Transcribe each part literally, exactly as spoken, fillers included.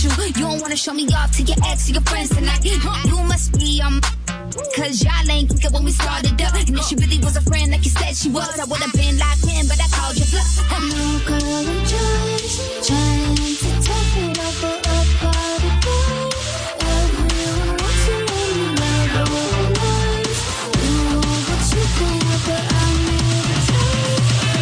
you. You don't wanna show me off to your ex or your friends tonight. You must be um, cause y'all ain't kick it when we started up. And if she really was a friend like you said she was, I would've been locked in, but I called you bluff. No girl, I'm just trying to take it over up all the boys. Everyone wants to let me know the whole lies. You know what you think, but I'm here to tell you.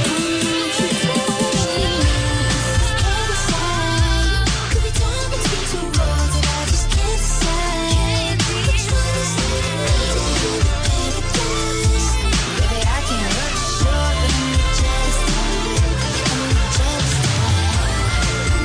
Could be torn between two roads that I just can't decide. Which one is it? Baby, I can't hurt you, sure, but I'm just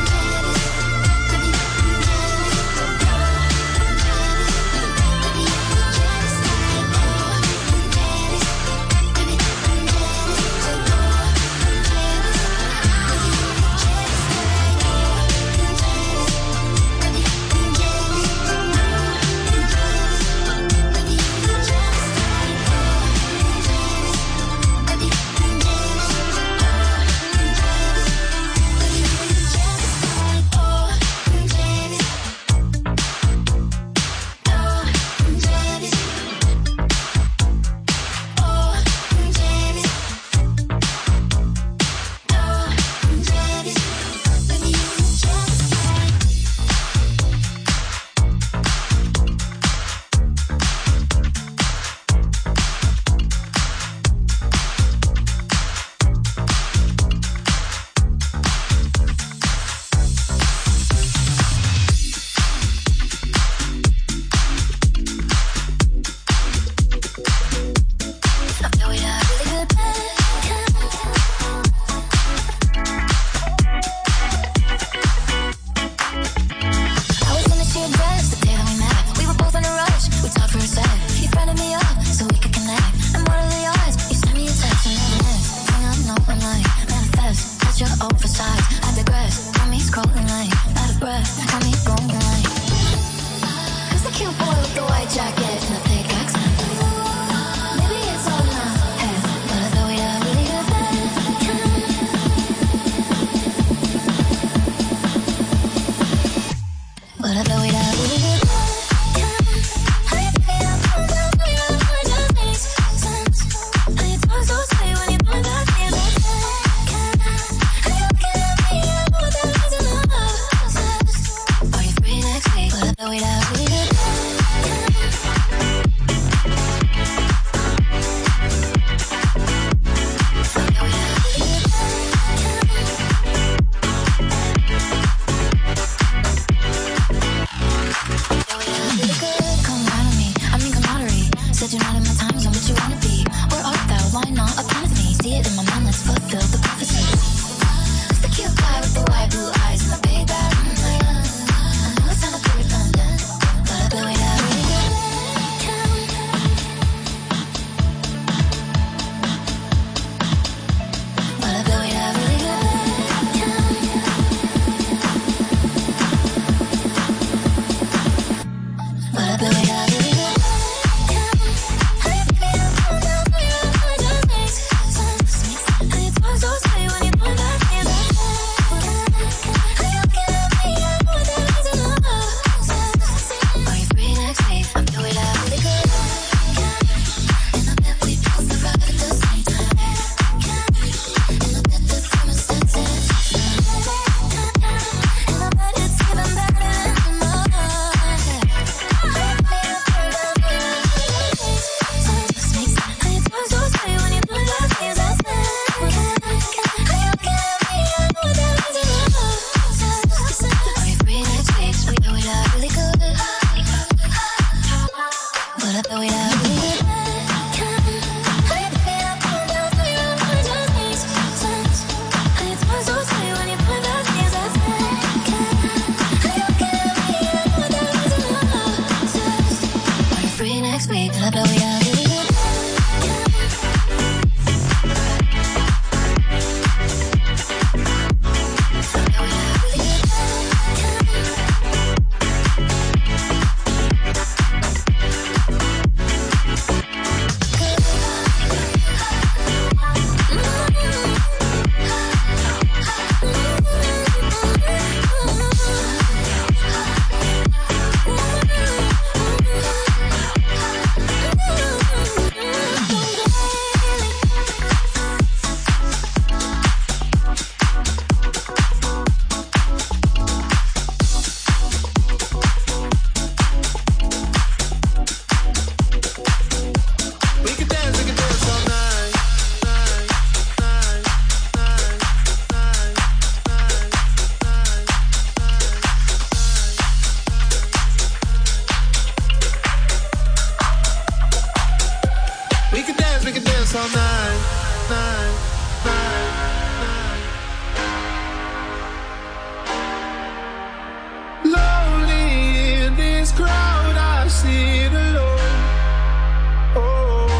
sleep alone. Oh,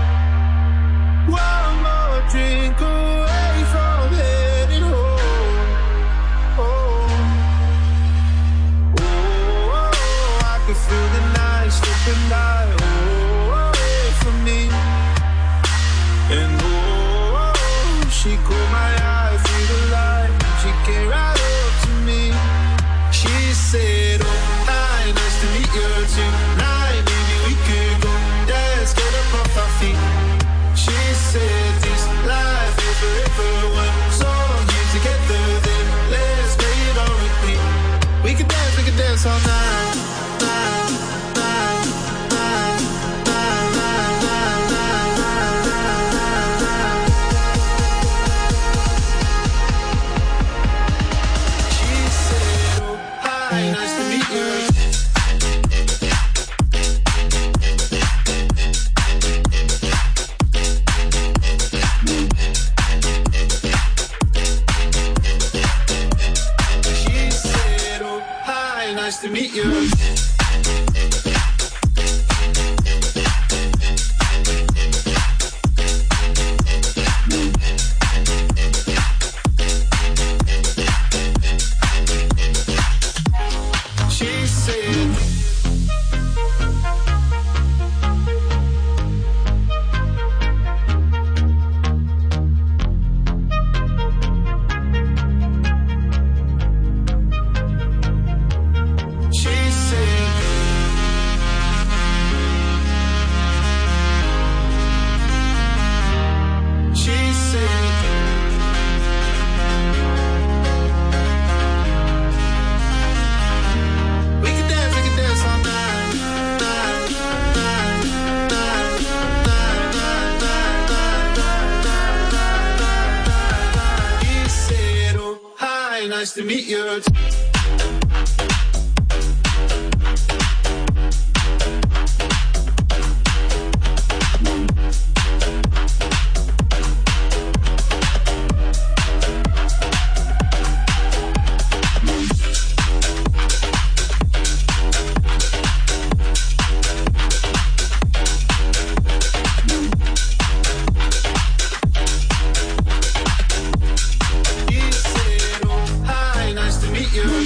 one more drink away from heading home. Oh, oh, I can feel the night slipping by. Oh, away from me. And oh, she caught my eye through the light. She came right up to me. She said, oh, hi, nice to meet you tonight. Maybe we could go dance, get up off our feet. She said, this life is forever. One song, you together, then let's play it on repeat. We could dance, we could dance all night, night, night, night, night, night, night, night, night, night. She said, oh, hi, nice to meet you. She said, oh, hi, nice to meet you. She said, she said, she said, we can dance, we can dance all night, night, night, night, night, night, night, night, night, night, night. He said, oh, hi, nice to meet you. He said, oh, hi, nice to meet you.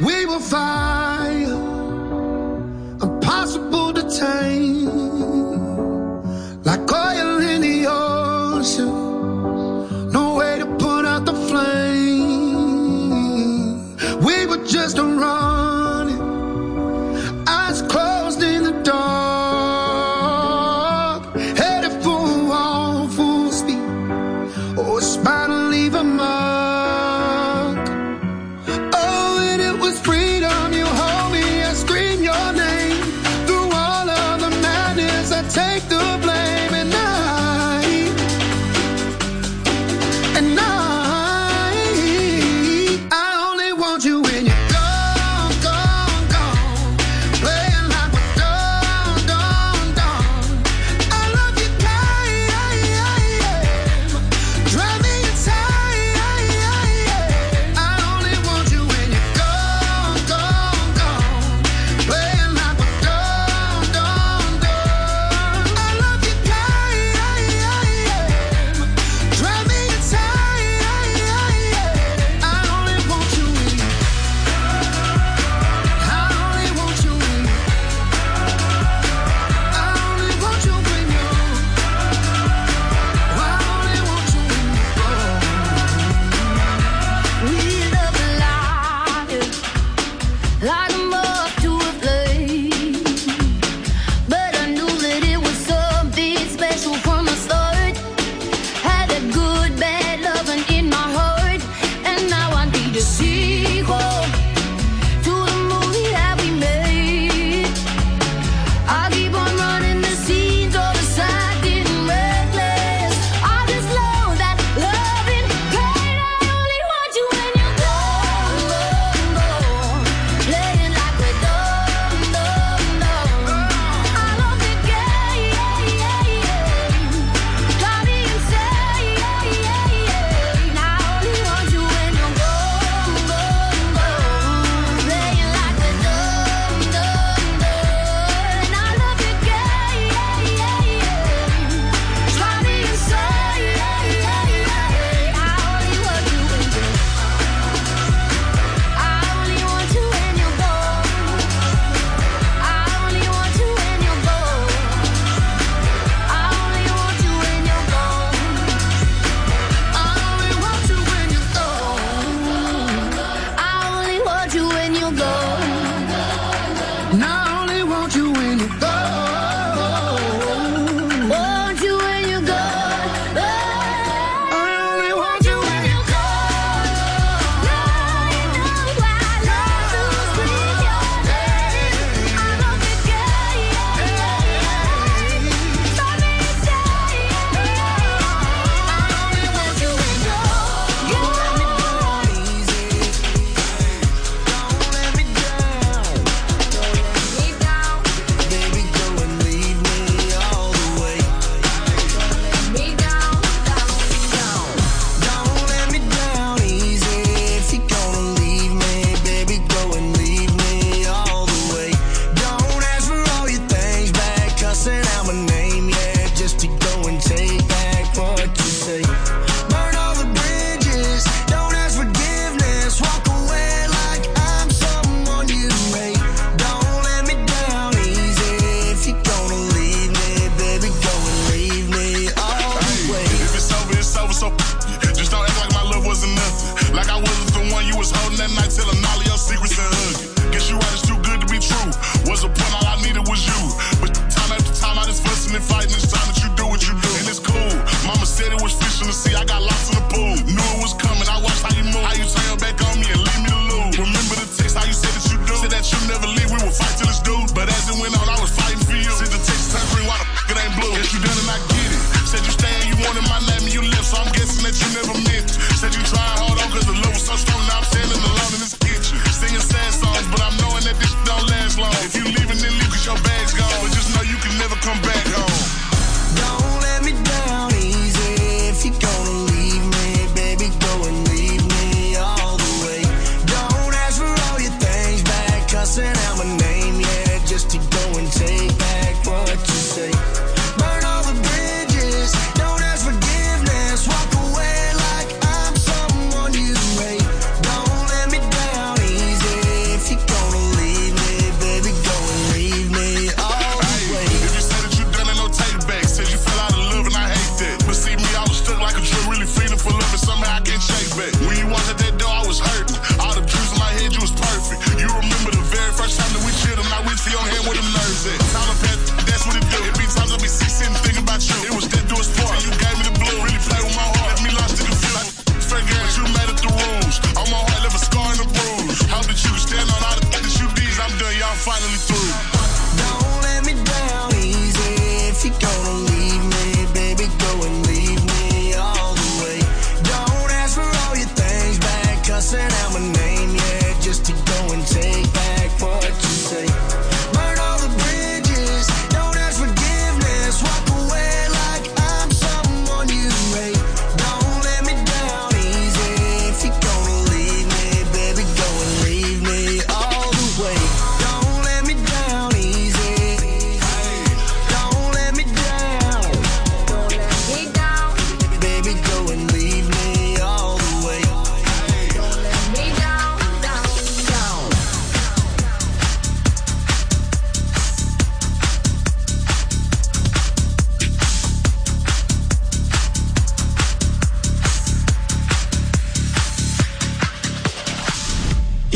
We were fire, impossible to tame, like oil in the ocean, no way to put out the flame. We were just running, eyes closed in the dark, headed for a wall, full speed. Oh, it's bound to leave a mark. Oh, and it was freedom. You hold me, I scream your name. Through all of the madness, I take the blame. And I, and I, I only want you when you're gone, gone, gone. Playing like we're done, done, done. I love you, drive me inside. I only want you when you're gone, gone, gone. Playing like we're done, done, done. I love you, drive me inside. I only want you when you're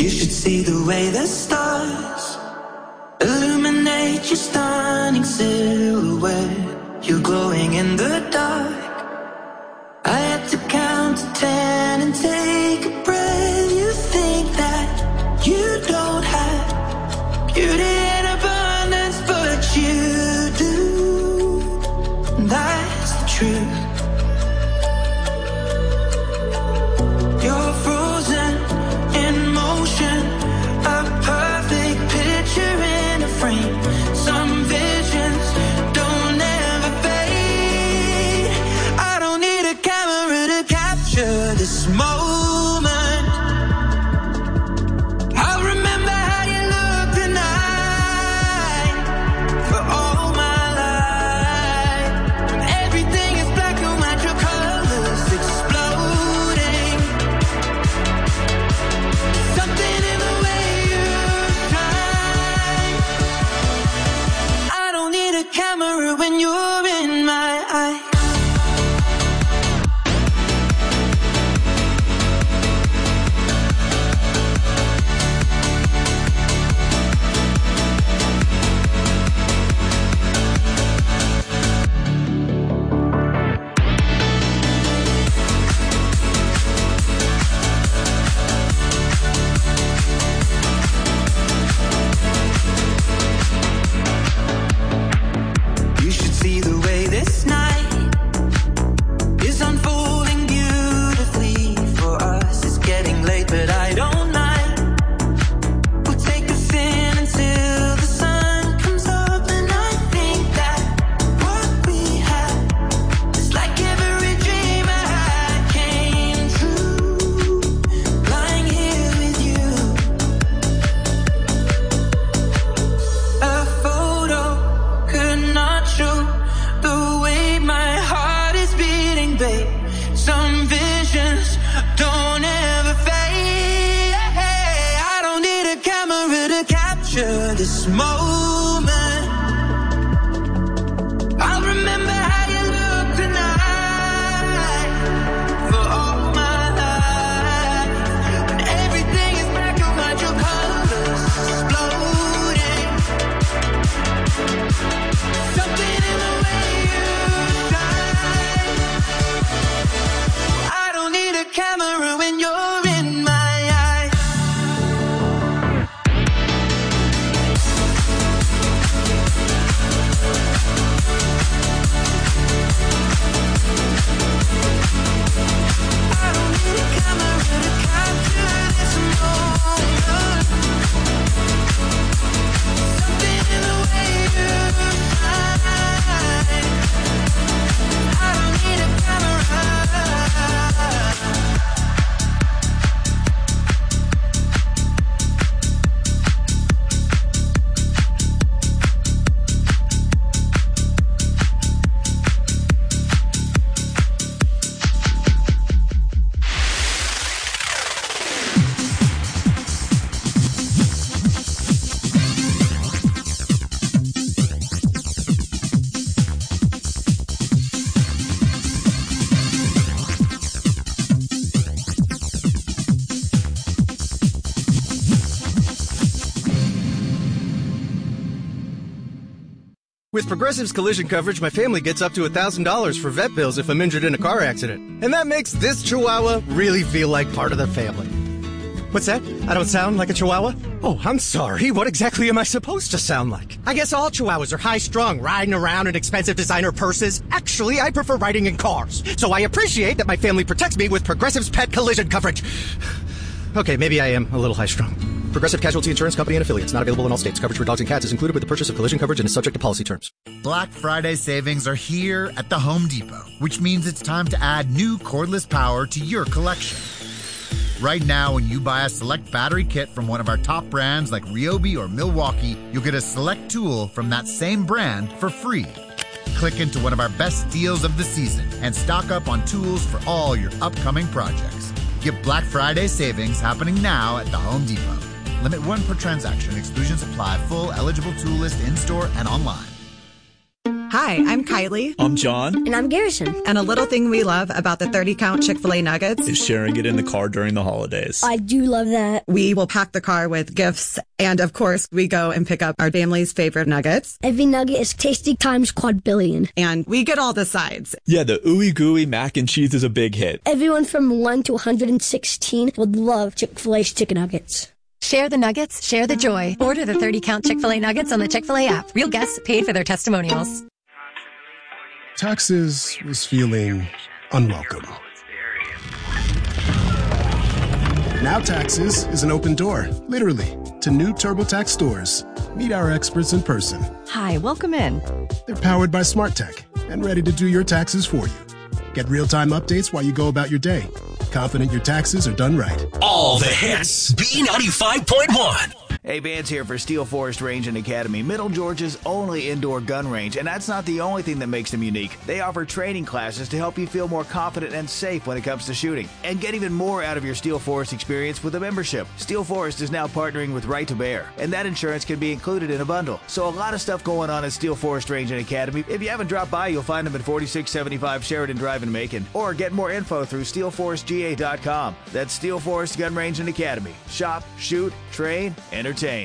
You should see the way the stars illuminate your stunning silhouette. You're glowing in the dark. I had to count to ten and take a breath. You think that you don't have beauty in abundance, but you do. That's the truth. You're frozen in motion, a perfect picture in a frame. Some visions don't ever fade. I don't need a camera to capture this moment. I'll remember how you look tonight for all my life. When everything is black and white, your colors exploding. Something in the way you shine. I don't need a camera when you're in my eye. You should see the way this night is unfolding beautifully for us. It's getting late, but I don't mind. We'll take us in until the sun comes up, and I think that what we had is like every dream I had came true. Lying here with you, a photo could not show the way my heart is beating, babe. Some visions don't ever fade. I don't need a camera to capture this moment. I'll remember how you look tonight for all my life. When everything is black and white, your colors exploding. Something in the way you shine. I don't need a camera when you're in my eye. I don't need a camera to capture this moment. Something in the way you shine. I don't need a camera. With Progressive's collision coverage, my family gets up to one thousand dollars for vet bills if I'm injured in a car accident. And that makes this Chihuahua really feel like part of the family. What's that? I don't sound like a Chihuahua? Oh, I'm sorry. What exactly am I supposed to sound like? I guess all Chihuahuas are high-strung, riding around in expensive designer purses. Actually, I prefer riding in cars. So I appreciate that my family protects me with Progressive's pet collision coverage. Okay, maybe I am a little high-strung. Progressive Casualty Insurance Company and Affiliates. Not available in all states. Coverage for dogs and cats is included with the purchase of collision coverage and is subject to policy terms. Black Friday savings are here at the Home Depot, which means it's time to add new cordless power to your collection. Right now, when you buy a select battery kit from one of our top brands like Ryobi or Milwaukee, you'll get a select tool from that same brand for free. Click into one of our best deals of the season and stock up on tools for all your upcoming projects. Get Black Friday savings happening now at the Home Depot. Limit one per transaction. Exclusions apply. Full eligible tool list in-store and online. Hi, I'm Kylie. I'm John. And I'm Garrison. And a little thing we love about the thirty count Chick-fil-A nuggets is sharing it in the car during the holidays. I do love that. We will pack the car with gifts. And of course, we go and pick up our family's favorite nuggets. Every nugget is tasty times quadrillion. And we get all the sides. Yeah, the ooey gooey mac and cheese is a big hit. Everyone from one to one hundred sixteen would love Chick-fil-A's chicken nuggets. Share the nuggets, share the joy. Order the thirty count Chick-fil-A nuggets on the Chick-fil-A app. Real guests paid for their testimonials. Taxes was feeling unwelcome. Now Taxes is an open door, literally, to new TurboTax stores. Meet our experts in person. Hi, welcome in. They're powered by Smart Tech and ready to do your taxes for you. Get real-time updates while you go about your day. Confident your taxes are done right. All the hits. B ninety-five point one. Hey, Vance here for Steel Forest Range and Academy, Middle Georgia's only indoor gun range, and that's not the only thing that makes them unique. They offer training classes to help you feel more confident and safe when it comes to shooting, and get even more out of your Steel Forest experience with a membership. Steel Forest is now partnering with Right to Bear, and that insurance can be included in a bundle. So a lot of stuff going on at Steel Forest Range and Academy. If you haven't dropped by, you'll find them at forty-six seventy-five Sheridan Drive in Macon, or get more info through steel forest g a dot com. That's Steel Forest Gun Range and Academy. Shop, shoot, train, entertain.